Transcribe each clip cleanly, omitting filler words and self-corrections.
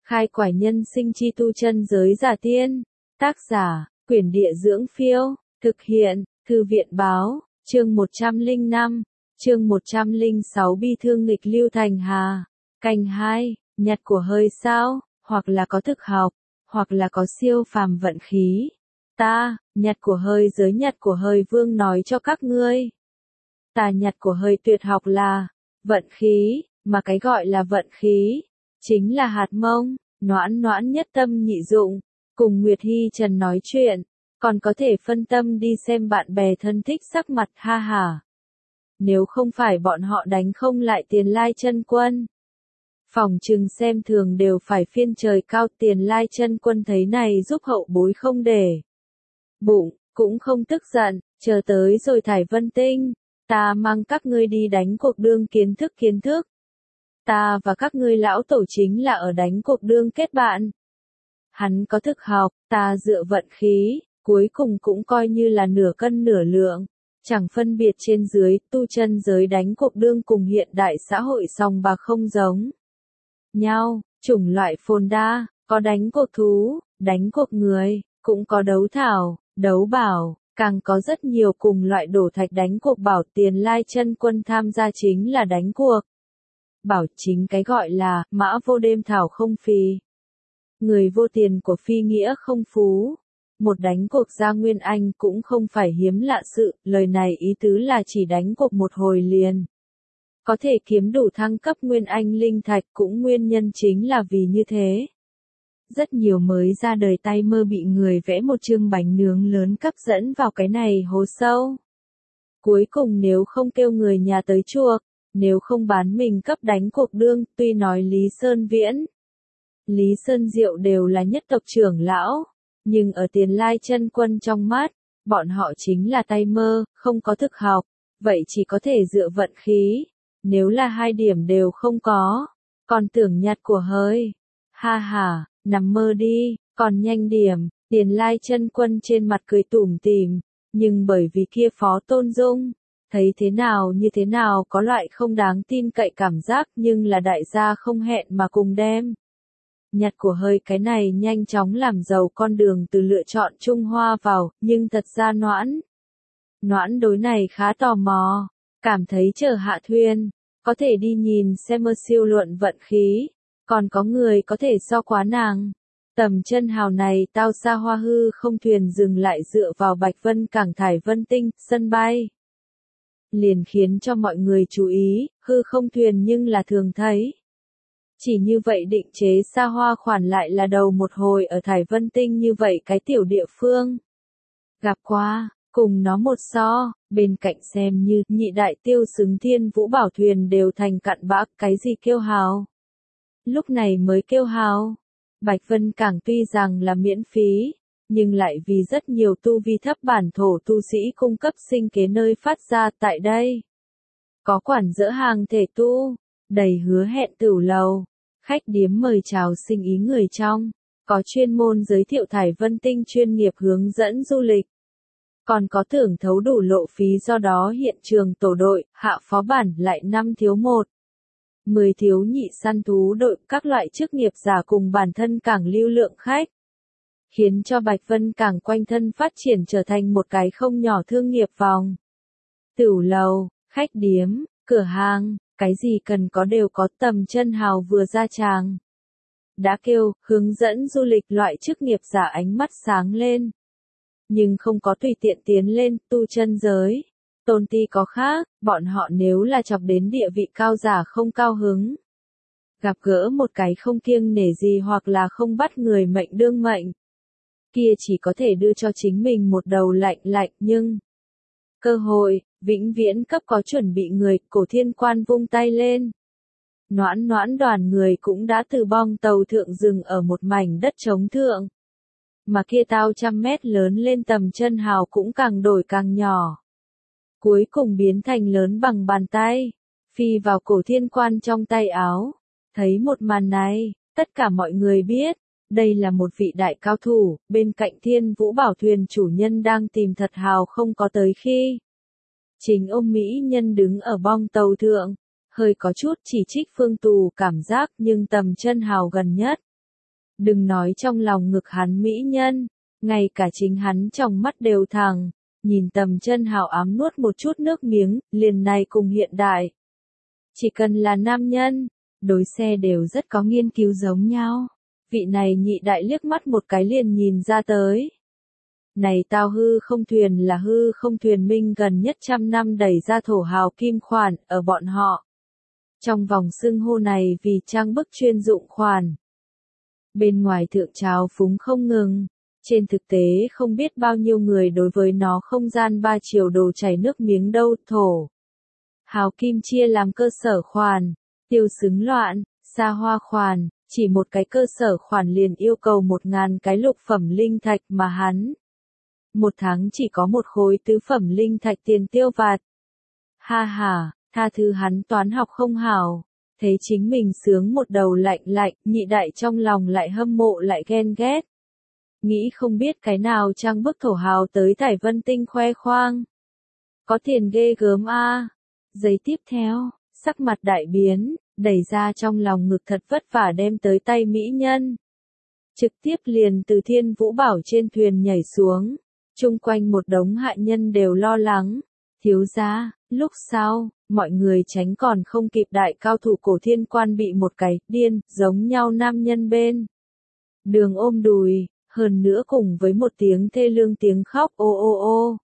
Khai quải nhân sinh chi tu chân giới giả tiên. Tác giả, Quyển Địa Dưỡng Phiêu. Thực hiện, Thư viện Báo. Chương 105. Chương 106 Bi thương nghịch lưu thành hà. Canh 2. Nhặt của hơi sao, hoặc là có thực học, hoặc là có siêu phàm vận khí. Ta, nhặt của hơi giới nhặt của hơi vương nói cho các ngươi. Ta nhặt của hơi tuyệt học là vận khí, mà cái gọi là vận khí chính là hạt mông, noãn noãn nhất tâm nhị dụng, cùng Nguyệt Hy Trần nói chuyện, còn có thể phân tâm đi xem bạn bè thân thích sắc mặt ha hả. Nếu không phải bọn họ đánh không lại Tiền Lai Chân Quân, phòng trừng xem thường đều phải phiên trời cao. Tiền Lai Chân Quân thấy này giúp hậu bối không để bụng, cũng không tức giận, chờ tới rồi Thải Vân Tinh, ta mang các ngươi đi đánh cuộc đương kiến thức. Ta và các ngươi lão tổ chính là ở đánh cuộc đương kết bạn. Hắn có thực học, ta dựa vận khí, cuối cùng cũng coi như là nửa cân nửa lượng, chẳng phân biệt trên dưới. Tu chân giới đánh cuộc đương cùng hiện đại xã hội sòng bạc không giống nhau, chủng loại phồn đa, có đánh cuộc thú, đánh cuộc người, cũng có đấu thảo, đấu bảo, càng có rất nhiều cùng loại đổ thạch đánh cuộc bảo. Tiền Lai Chân Quân tham gia chính là đánh cuộc bảo, chính cái gọi là mã vô đêm thảo không phì. Người vô tiền của phi nghĩa không phú. Một đánh cuộc ra Nguyên Anh cũng không phải hiếm lạ sự, lời này ý tứ là chỉ đánh cuộc một hồi liền có thể kiếm đủ thăng cấp Nguyên Anh linh thạch, cũng nguyên nhân chính là vì như thế. Rất nhiều mới ra đời tay mơ bị người vẽ một chương bánh nướng lớn cấp dẫn vào cái này hố sâu. Cuối cùng nếu không kêu người nhà tới chuộc, nếu không bán mình cấp đánh cuộc đương. Tuy nói Lý Sơn Viễn, Lý Sơn Diệu đều là nhất tộc trưởng lão, nhưng ở Tiền Lai Chân Quân trong mắt, bọn họ chính là tay mơ, không có thực học, vậy chỉ có thể dựa vận khí. Nếu là hai điểm đều không có, còn tưởng nhặt của hơi. Ha ha, nằm mơ đi, còn nhanh điểm. Tiền Lai Chân Quân trên mặt cười tủm tỉm, nhưng bởi vì kia Phó Tôn Dung, thấy thế nào như thế nào có loại không đáng tin cậy cảm giác, nhưng là đại gia không hẹn mà cùng đem nhặt của hơi cái này nhanh chóng làm giàu con đường từ lựa chọn Trung Hoa vào. Nhưng thật ra Noãn đối này khá tò mò, cảm thấy chờ hạ thuyền, có thể đi nhìn xem siêu luận vận khí, còn có người có thể so quá nàng. Tầm chân hào này tao xa hoa hư không thuyền dừng lại dựa vào Bạch Vân Cảng Thải Vân Tinh, sân bay. Liền khiến cho mọi người chú ý, hư không thuyền nhưng là thường thấy. Chỉ như vậy định chế xa hoa khoản lại là đầu một hồi ở Thải Vân Tinh như vậy cái tiểu địa phương. Gặp qua, cùng nó một so, bên cạnh xem như nhị đại tiêu xứng Thiên Vũ Bảo thuyền đều thành cặn bã, cái gì kêu hào. Lúc này mới kêu hào. Bạch Vân Cảng tuy rằng là miễn phí, nhưng lại vì rất nhiều tu vi thấp bản thổ tu sĩ cung cấp sinh kế nơi phát ra. Tại đây có quản dỡ hàng thể tu, đầy hứa hẹn tửu lầu, khách điếm mời chào sinh ý người trong, có chuyên môn giới thiệu Thải Vân Tinh chuyên nghiệp hướng dẫn du lịch, còn có thưởng thấu đủ lộ phí. Do đó hiện trường tổ đội, hạ phó bản lại 5 thiếu 1, 10 thiếu nhị săn thú đội, các loại chức nghiệp giả cùng bản thân cảng lưu lượng khách, khiến cho Bạch Vân Cảng quanh thân phát triển trở thành một cái không nhỏ thương nghiệp vòng. Tửu lầu, khách điếm, cửa hàng, cái gì cần có đều có. Tầm chân hào vừa ra tràng đã kêu hướng dẫn du lịch loại chức nghiệp giả ánh mắt sáng lên, nhưng không có tùy tiện tiến lên. Tu chân giới tôn ti có khác, bọn họ nếu là chọc đến địa vị cao giả không cao hứng, gặp gỡ một cái không kiêng nể gì hoặc là không bắt người mệnh đương mệnh, kia chỉ có thể đưa cho chính mình một đầu lạnh lạnh. Nhưng cơ hội vĩnh viễn cấp có chuẩn bị người. Cổ Thiên Quan vung tay lên, noãn noãn đoàn người cũng đã từ bong tàu thượng dừng ở một mảnh đất trống thượng, mà kia tao 100 mét lớn lên tầm chân hào cũng càng đổi càng nhỏ, cuối cùng biến thành lớn bằng bàn tay, phi vào Cổ Thiên Quan trong tay áo. Thấy một màn này, tất cả mọi người biết, đây là một vị đại cao thủ. Bên cạnh Thiên Vũ Bảo thuyền chủ nhân đang tìm thật hào không có tới khi chính ông mỹ nhân đứng ở bong tàu thượng, hơi có chút chỉ trích Phương Tù cảm giác, nhưng tầm chân hào gần nhất, Đừng nói trong lòng ngực hắn mỹ nhân, ngay cả chính hắn trong mắt đều thẳng, nhìn Tầm Chân Hảo ám nuốt một chút nước miếng, liền này cùng hiện đại. Chỉ cần là nam nhân, đối xe đều rất có nghiên cứu giống nhau. Vị này nhị đại liếc mắt một cái liền nhìn ra tới. Này tao hư không thuyền là hư không thuyền minh gần nhất 100 năm đẩy ra thổ hào kim khoản ở bọn họ. Trong vòng xưng hô này vì trang bức chuyên dụng khoản. Bên ngoài thượng trào phúng không ngừng. Trên thực tế không biết bao nhiêu người đối với nó không gian ba chiều đồ chảy nước miếng đâu. Thổ hào kim chia làm cơ sở khoản, tiêu xứng loạn, xa hoa khoản, chỉ một cái cơ sở khoản liền yêu cầu 1000 cái lục phẩm linh thạch mà hắn. Một tháng chỉ có một khối tứ phẩm linh thạch tiền tiêu vặt. Ha ha, tha thứ hắn toán học không hảo. Thấy chính mình sướng một đầu lạnh lạnh, nhị đại trong lòng lại hâm mộ lại ghen ghét. Nghĩ không biết cái nào trang bức thổ hào tới Thải Vân Tinh khoe khoang. Có tiền ghê gớm a. Giây tiếp theo, sắc mặt đại biến, đẩy ra trong lòng ngực thật vất vả đem tới tay mỹ nhân. Trực tiếp liền từ Thiên Vũ Bảo trên thuyền nhảy xuống. Chung quanh một đống hạ nhân đều lo lắng. Thiếu gia, lúc sau, mọi người tránh còn không kịp đại cao thủ Cổ Thiên Quan bị một cái điên giống nhau nam nhân bên đường ôm đùi, hơn nữa cùng với một tiếng thê lương tiếng khóc ô ô ô.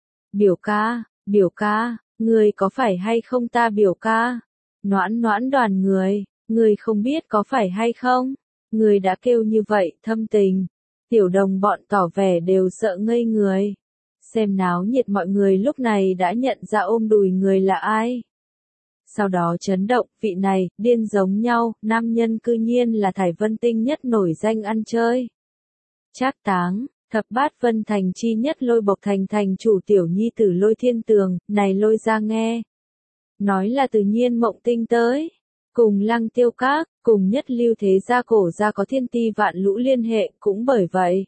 Biểu ca, người có phải hay không ta biểu ca? Noãn noãn đoàn người không biết có phải hay không? Người đã kêu như vậy thâm tình. Tiểu đồng bọn tỏ vẻ đều sợ ngây người. Xem náo nhiệt mọi người lúc này đã nhận ra ôm đùi người là ai. Sau đó chấn động, vị này, điên giống nhau, nam nhân cư nhiên là Thải Vân Tinh nhất nổi danh ăn chơi. Trác Táng, thập bát vân thành chi nhất Lôi Bộc thành thành chủ tiểu nhi tử Lôi Thiên Tường, này Lôi ra nghe. Nói là tự nhiên mộng tinh tới. Cùng Lăng Tiêu Các, cùng nhất lưu thế gia cổ gia có thiên ti vạn lũ liên hệ, cũng bởi vậy.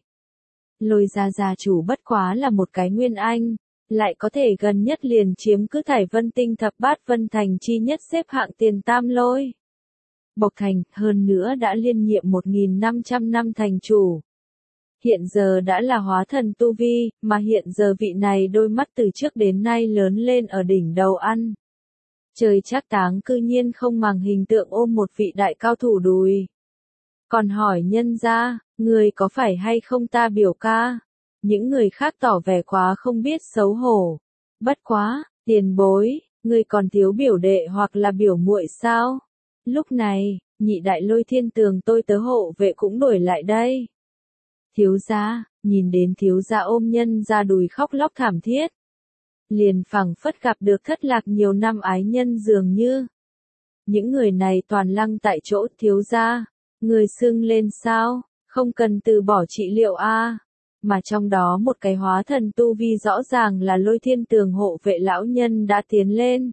Lôi gia gia chủ bất quá là một cái nguyên anh, lại có thể gần nhất liền chiếm cứ Thải Vân Tinh thập bát vân thành chi nhất xếp hạng tiền tam Lôi Bộc thành, hơn nữa đã liên nhiệm 1500 năm thành chủ. Hiện giờ đã là hóa thần tu vi, mà hiện giờ vị này đôi mắt từ trước đến nay lớn lên ở đỉnh đầu ăn. Trời Trác Táng cư nhiên không màng hình tượng ôm một vị đại cao thủ đùi. Còn hỏi nhân gia, người có phải hay không ta biểu ca? Những người khác tỏ vẻ quá không biết xấu hổ. Bất quá, tiền bối, người còn thiếu biểu đệ hoặc là biểu muội sao? Lúc này, nhị đại Lôi Thiên Tường tôi tớ hộ vệ cũng đuổi lại đây. Thiếu gia, nhìn đến thiếu gia ôm nhân ra đùi khóc lóc thảm thiết. Liền phảng phất gặp được thất lạc nhiều năm ái nhân dường như. Những người này toàn lăng tại chỗ. Thiếu gia, người sưng lên sao, không cần từ bỏ trị liệu a. Mà trong đó một cái hóa thần tu vi rõ ràng là Lôi Thiên Tường hộ vệ lão nhân đã tiến lên.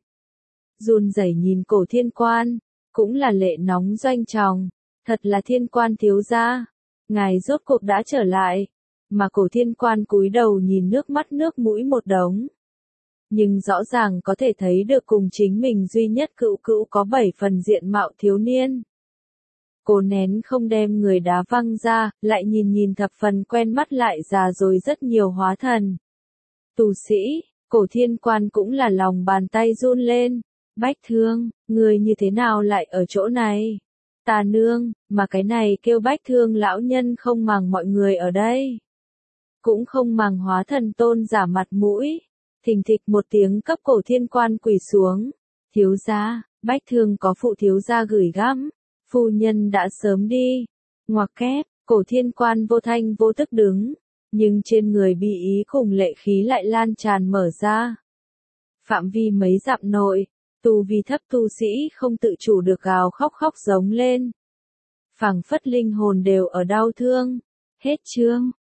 Run rẩy nhìn Cổ Thiên Quan, cũng là lệ nóng doanh tròng, thật là Thiên Quan thiếu gia, ngài rốt cuộc đã trở lại. Mà Cổ Thiên Quan cúi đầu nhìn nước mắt nước mũi một đống. Nhưng rõ ràng có thể thấy được cùng chính mình duy nhất cữu cữu có 7 phần diện mạo thiếu niên. Cô nén không đem người đá văng ra, lại nhìn thập phần quen mắt lại già rồi rất nhiều hóa thần. Tu sĩ, Cổ Thiên Quan cũng là lòng bàn tay run lên. Bách Thương, người như thế nào lại ở chỗ này? Ta nương, mà cái này kêu Bách Thương lão nhân không màng mọi người ở đây. Cũng không màng hóa thần tôn giả mặt mũi. Thình thịch một tiếng cấp Cổ Thiên Quan quỳ xuống. Thiếu gia, Bách Thương có phụ thiếu gia gửi gắm. Phu nhân đã sớm đi. Ngoặc kép, Cổ Thiên Quan vô thanh vô tức đứng. Nhưng trên người bi ý cùng lệ khí lại lan tràn mở ra. Phạm vi mấy dặm nội, tu vi thấp tu sĩ không tự chủ được gào khóc khóc giống lên. Phảng phất linh hồn đều ở đau thương. Hết chương.